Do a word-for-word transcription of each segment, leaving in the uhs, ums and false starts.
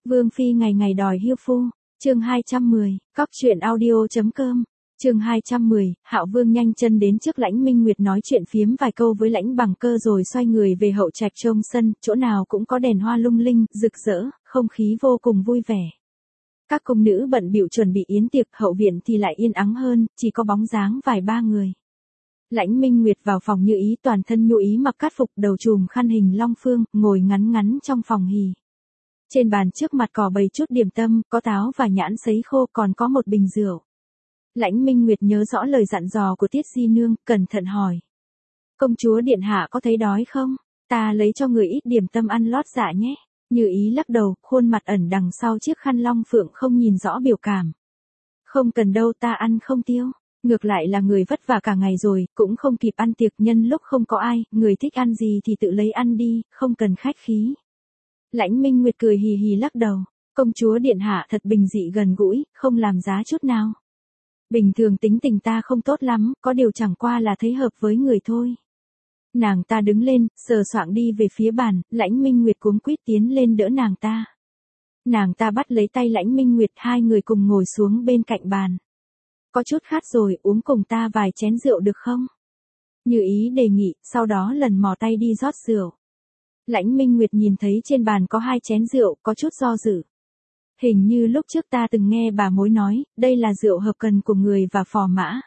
Vương phi ngày ngày đòi hiêu phu, chương hai trăm mười, cóc truyện audio.com, chương hai trăm mười, Hạo Vương nhanh chân đến trước Lãnh Minh Nguyệt nói chuyện phiếm vài câu với Lãnh Bằng Cơ rồi xoay người về hậu trạch trông sân, chỗ nào cũng có đèn hoa lung linh, rực rỡ, không khí vô cùng vui vẻ. Các cung nữ bận bịu chuẩn bị yến tiệc, hậu viện thì lại yên ắng hơn, chỉ có bóng dáng vài ba người. Lãnh Minh Nguyệt vào phòng Như Ý, toàn thân nhu ý mặc cát phục, đầu trùm khăn hình long phương, ngồi ngắn ngắn trong phòng hỉ. Trên bàn trước mặt cỏ bày chút điểm tâm, có táo và nhãn sấy khô, còn có một bình rượu. Lãnh Minh Nguyệt nhớ rõ lời dặn dò của Tiết Di Nương, cẩn thận hỏi. Công chúa điện hạ có thấy đói không? Ta lấy cho người ít điểm tâm ăn lót dạ nhé. Như Ý lắc đầu, khuôn mặt ẩn đằng sau chiếc khăn long phượng không nhìn rõ biểu cảm. Không cần đâu, ta ăn không tiêu. Ngược lại là người vất vả cả ngày rồi, cũng không kịp ăn tiệc, nhân lúc không có ai, người thích ăn gì thì tự lấy ăn đi, không cần khách khí. Lãnh Minh Nguyệt cười hì hì lắc đầu, công chúa điện hạ thật bình dị gần gũi, không làm giá chút nào. Bình thường tính tình ta không tốt lắm, có điều chẳng qua là thấy hợp với người thôi. Nàng ta đứng lên, sờ soạng đi về phía bàn, Lãnh Minh Nguyệt cuống quýt tiến lên đỡ nàng ta. Nàng ta bắt lấy tay Lãnh Minh Nguyệt, hai người cùng ngồi xuống bên cạnh bàn. Có chút khát rồi, uống cùng ta vài chén rượu được không? Như Ý đề nghị, sau đó lần mò tay đi rót rượu. Lãnh Minh Nguyệt nhìn thấy trên bàn có hai chén rượu, có chút do dự. Hình như lúc trước ta từng nghe bà mối nói, đây là rượu hợp cần của người và phò mã.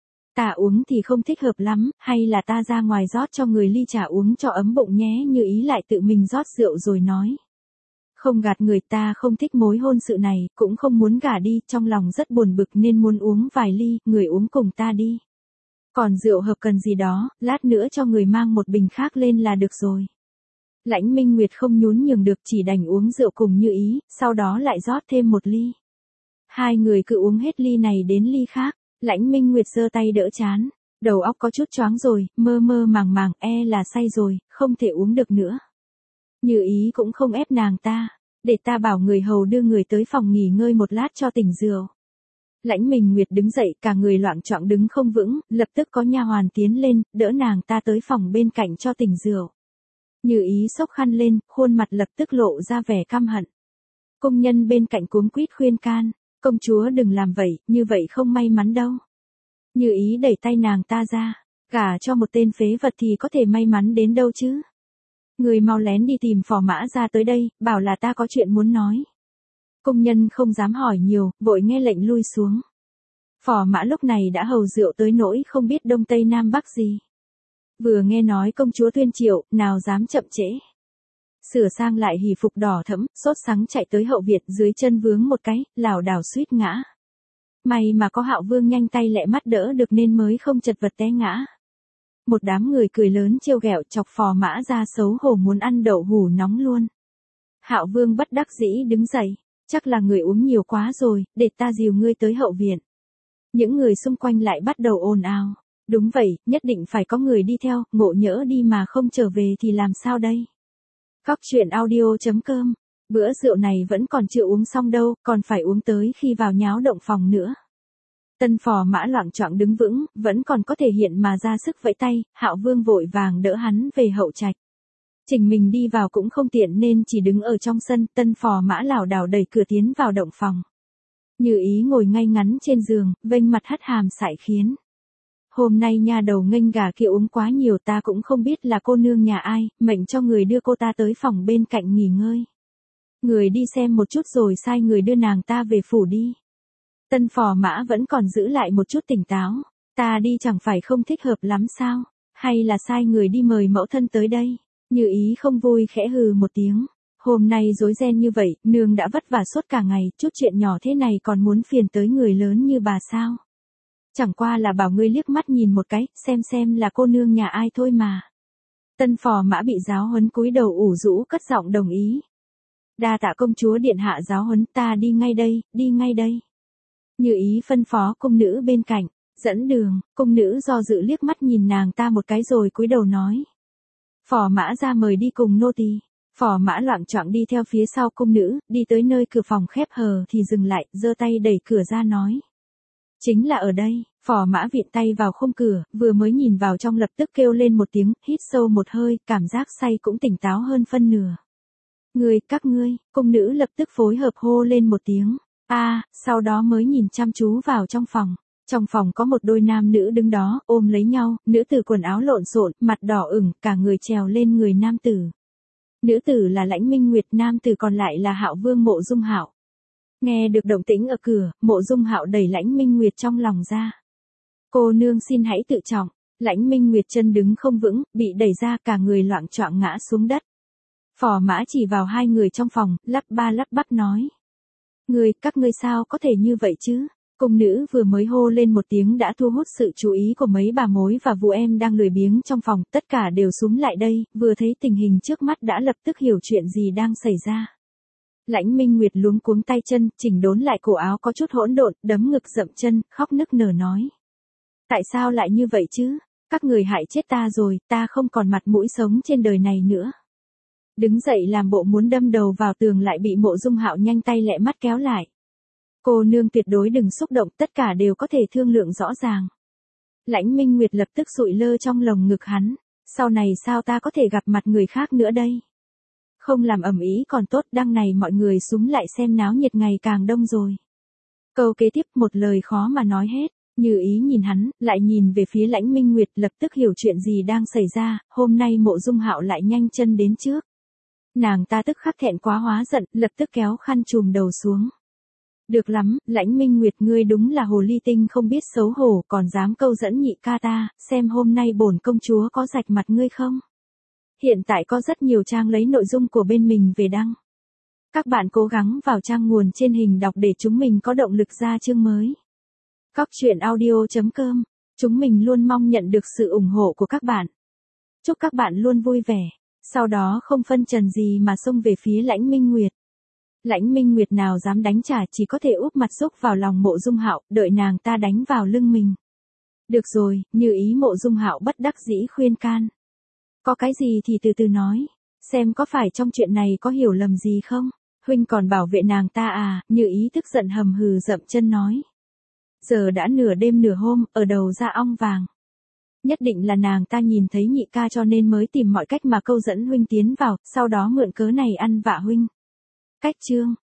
Ta uống thì không thích hợp lắm, hay là ta ra ngoài rót cho người ly trà uống cho ấm bụng nhé. Như Ý lại tự mình rót rượu rồi nói. Không gạt người, ta không thích mối hôn sự này, cũng không muốn gả đi, trong lòng rất buồn bực nên muốn uống vài ly, người uống cùng ta đi. Còn rượu hợp cần gì đó, lát nữa cho người mang một bình khác lên là được rồi. Lãnh Minh Nguyệt không nhún nhường được, chỉ đành uống rượu cùng Như Ý, sau đó lại rót thêm một ly. Hai người cứ uống hết ly này đến ly khác, Lãnh Minh Nguyệt giơ tay đỡ chán, đầu óc có chút choáng rồi, mơ mơ màng màng, e là say rồi, không thể uống được nữa. Như Ý cũng không ép nàng ta, để ta bảo người hầu đưa người tới phòng nghỉ ngơi một lát cho tỉnh rượu. Lãnh Minh Nguyệt đứng dậy, cả người loạng choạng đứng không vững, lập tức có nha hoàn tiến lên, đỡ nàng ta tới phòng bên cạnh cho tỉnh rượu. Như Ý xốc khăn lên, khuôn mặt lập tức lộ ra vẻ căm hận. Công nhân bên cạnh cuống quýt khuyên can, công chúa đừng làm vậy, như vậy không may mắn đâu. Như Ý đẩy tay nàng ta ra, gả cho một tên phế vật thì có thể may mắn đến đâu chứ. Người mau lén đi tìm phò mã ra tới đây, bảo là ta có chuyện muốn nói. Công nhân không dám hỏi nhiều, vội nghe lệnh lui xuống. Phò mã lúc này đã hầu rượu tới nỗi không biết đông tây nam bắc gì. Vừa nghe nói công chúa tuyên triệu, nào dám chậm trễ. Sửa sang lại hỉ phục đỏ thẫm, sốt sắng chạy tới hậu viện, dưới chân vướng một cái, lảo đảo suýt ngã. May mà có Hạo Vương nhanh tay lẹ mắt đỡ được nên mới không chật vật té ngã. Một đám người cười lớn trêu ghẹo, chọc phò mã ra xấu hổ muốn ăn đậu hủ nóng luôn. Hạo Vương bất đắc dĩ đứng dậy, chắc là người uống nhiều quá rồi, để ta dìu ngươi tới hậu viện. Những người xung quanh lại bắt đầu ồn ào. Đúng vậy, nhất định phải có người đi theo, ngộ nhỡ đi mà không trở về thì làm sao đây? Cóc truyện audio.com, bữa rượu này vẫn còn chưa uống xong đâu, còn phải uống tới khi vào nháo động phòng nữa. Tân phò mã loạng choạng đứng vững, vẫn còn có thể hiện mà ra sức vẫy tay, Hạo Vương vội vàng đỡ hắn về hậu trạch. Trình mình đi vào cũng không tiện nên chỉ đứng ở trong sân, tân phò mã lảo đảo đẩy cửa tiến vào động phòng. Như Ý ngồi ngay ngắn trên giường, vênh mặt hất hàm sải khiến. Hôm nay nha đầu nghênh gà kia uống quá nhiều, ta cũng không biết là cô nương nhà ai, mệnh cho người đưa cô ta tới phòng bên cạnh nghỉ ngơi. Người đi xem một chút rồi sai người đưa nàng ta về phủ đi. Tân phò mã vẫn còn giữ lại một chút tỉnh táo, ta đi chẳng phải không thích hợp lắm sao, hay là sai người đi mời mẫu thân tới đây. Như Ý không vui khẽ hừ một tiếng, hôm nay rối ren như vậy, nương đã vất vả suốt cả ngày, chút chuyện nhỏ thế này còn muốn phiền tới người lớn như bà sao. Chẳng qua là bảo ngươi liếc mắt nhìn một cái, xem xem là cô nương nhà ai thôi mà. Tân phò mã bị giáo huấn cúi đầu ủ rũ cất giọng đồng ý. Đa tạ công chúa điện hạ giáo huấn, ta đi ngay đây, đi ngay đây. Như Ý phân phó cung nữ bên cạnh, dẫn đường, cung nữ do dự liếc mắt nhìn nàng ta một cái rồi cúi đầu nói. Phò mã ra mời đi cùng nô tỳ. Phò mã loạng choạng đi theo phía sau cung nữ, đi tới nơi cửa phòng khép hờ thì dừng lại, giơ tay đẩy cửa ra nói. Chính là ở đây. Phò mã viện tay vào khung cửa, vừa mới nhìn vào trong lập tức kêu lên một tiếng, hít sâu một hơi, cảm giác say cũng tỉnh táo hơn phân nửa. Ngươi, các ngươi, cung nữ lập tức phối hợp hô lên một tiếng, a, sau đó mới nhìn chăm chú vào trong phòng. Trong phòng có một đôi nam nữ đứng đó, ôm lấy nhau, nữ tử quần áo lộn xộn, mặt đỏ ửng, cả người trèo lên người nam tử. Nữ tử là Lãnh Minh Nguyệt, nam tử còn lại là Hạo Vương Mộ Dung Hạo. Nghe được động tĩnh ở cửa, Mộ Dung Hạo đẩy Lãnh Minh Nguyệt trong lòng ra. Cô nương xin hãy tự trọng. Lãnh Minh Nguyệt chân đứng không vững, bị đẩy ra, cả người loạng choạng ngã xuống đất. Phò Mã chỉ vào hai người trong phòng, lắp ba lắp bắp nói. Ngươi, các ngươi sao có thể như vậy chứ? Cung nữ vừa mới hô lên một tiếng đã thu hút sự chú ý của mấy bà mối và vụ em đang lười biếng trong phòng, tất cả đều xúm lại đây, vừa thấy tình hình trước mắt đã lập tức hiểu chuyện gì đang xảy ra. Lãnh Minh Nguyệt luống cuống tay chân, chỉnh đốn lại cổ áo có chút hỗn độn, đấm ngực dậm chân, khóc nức nở nói. Tại sao lại như vậy chứ? Các người hại chết ta rồi, ta không còn mặt mũi sống trên đời này nữa. Đứng dậy làm bộ muốn đâm đầu vào tường lại bị Mộ Dung Hạo nhanh tay lẹ mắt kéo lại. Cô nương tuyệt đối đừng xúc động, tất cả đều có thể thương lượng rõ ràng. Lãnh Minh Nguyệt lập tức sụi lơ trong lồng ngực hắn. Sau này sao ta có thể gặp mặt người khác nữa đây? Không làm ầm ĩ còn tốt, đằng này mọi người xúm lại xem náo nhiệt ngày càng đông rồi. Câu kế tiếp một lời khó mà nói hết. Như Ý nhìn hắn, lại nhìn về phía Lãnh Minh Nguyệt, lập tức hiểu chuyện gì đang xảy ra, hôm nay Mộ Dung Hạo lại nhanh chân đến trước. Nàng ta tức khắc thẹn quá hóa giận, lập tức kéo khăn trùm đầu xuống. Được lắm, Lãnh Minh Nguyệt, ngươi đúng là hồ ly tinh không biết xấu hổ, còn dám câu dẫn nhị ca ta, xem hôm nay bổn công chúa có rạch mặt ngươi không? Hiện tại có rất nhiều trang lấy nội dung của bên mình về đăng. Các bạn cố gắng vào trang nguồn trên hình đọc để chúng mình có động lực ra chương mới. Cóc truyện audio chấm com, chúng mình luôn mong nhận được sự ủng hộ của các bạn. Chúc các bạn luôn vui vẻ, sau đó không phân trần gì mà xông về phía Lãnh Minh Nguyệt. Lãnh Minh Nguyệt nào dám đánh trả, chỉ có thể úp mặt xúc vào lòng Mộ Dung Hạo, đợi nàng ta đánh vào lưng mình. Được rồi, Như Ý. Mộ Dung Hạo bất đắc dĩ khuyên can. Có cái gì thì từ từ nói, xem có phải trong chuyện này có hiểu lầm gì không? Huynh còn bảo vệ nàng ta à? Như Ý tức giận hầm hừ dậm chân nói. Giờ đã nửa đêm nửa hôm, ở đầu ra ong vàng. Nhất định là nàng ta nhìn thấy nhị ca cho nên mới tìm mọi cách mà câu dẫn huynh tiến vào, sau đó mượn cớ này ăn vạ huynh. Cách chương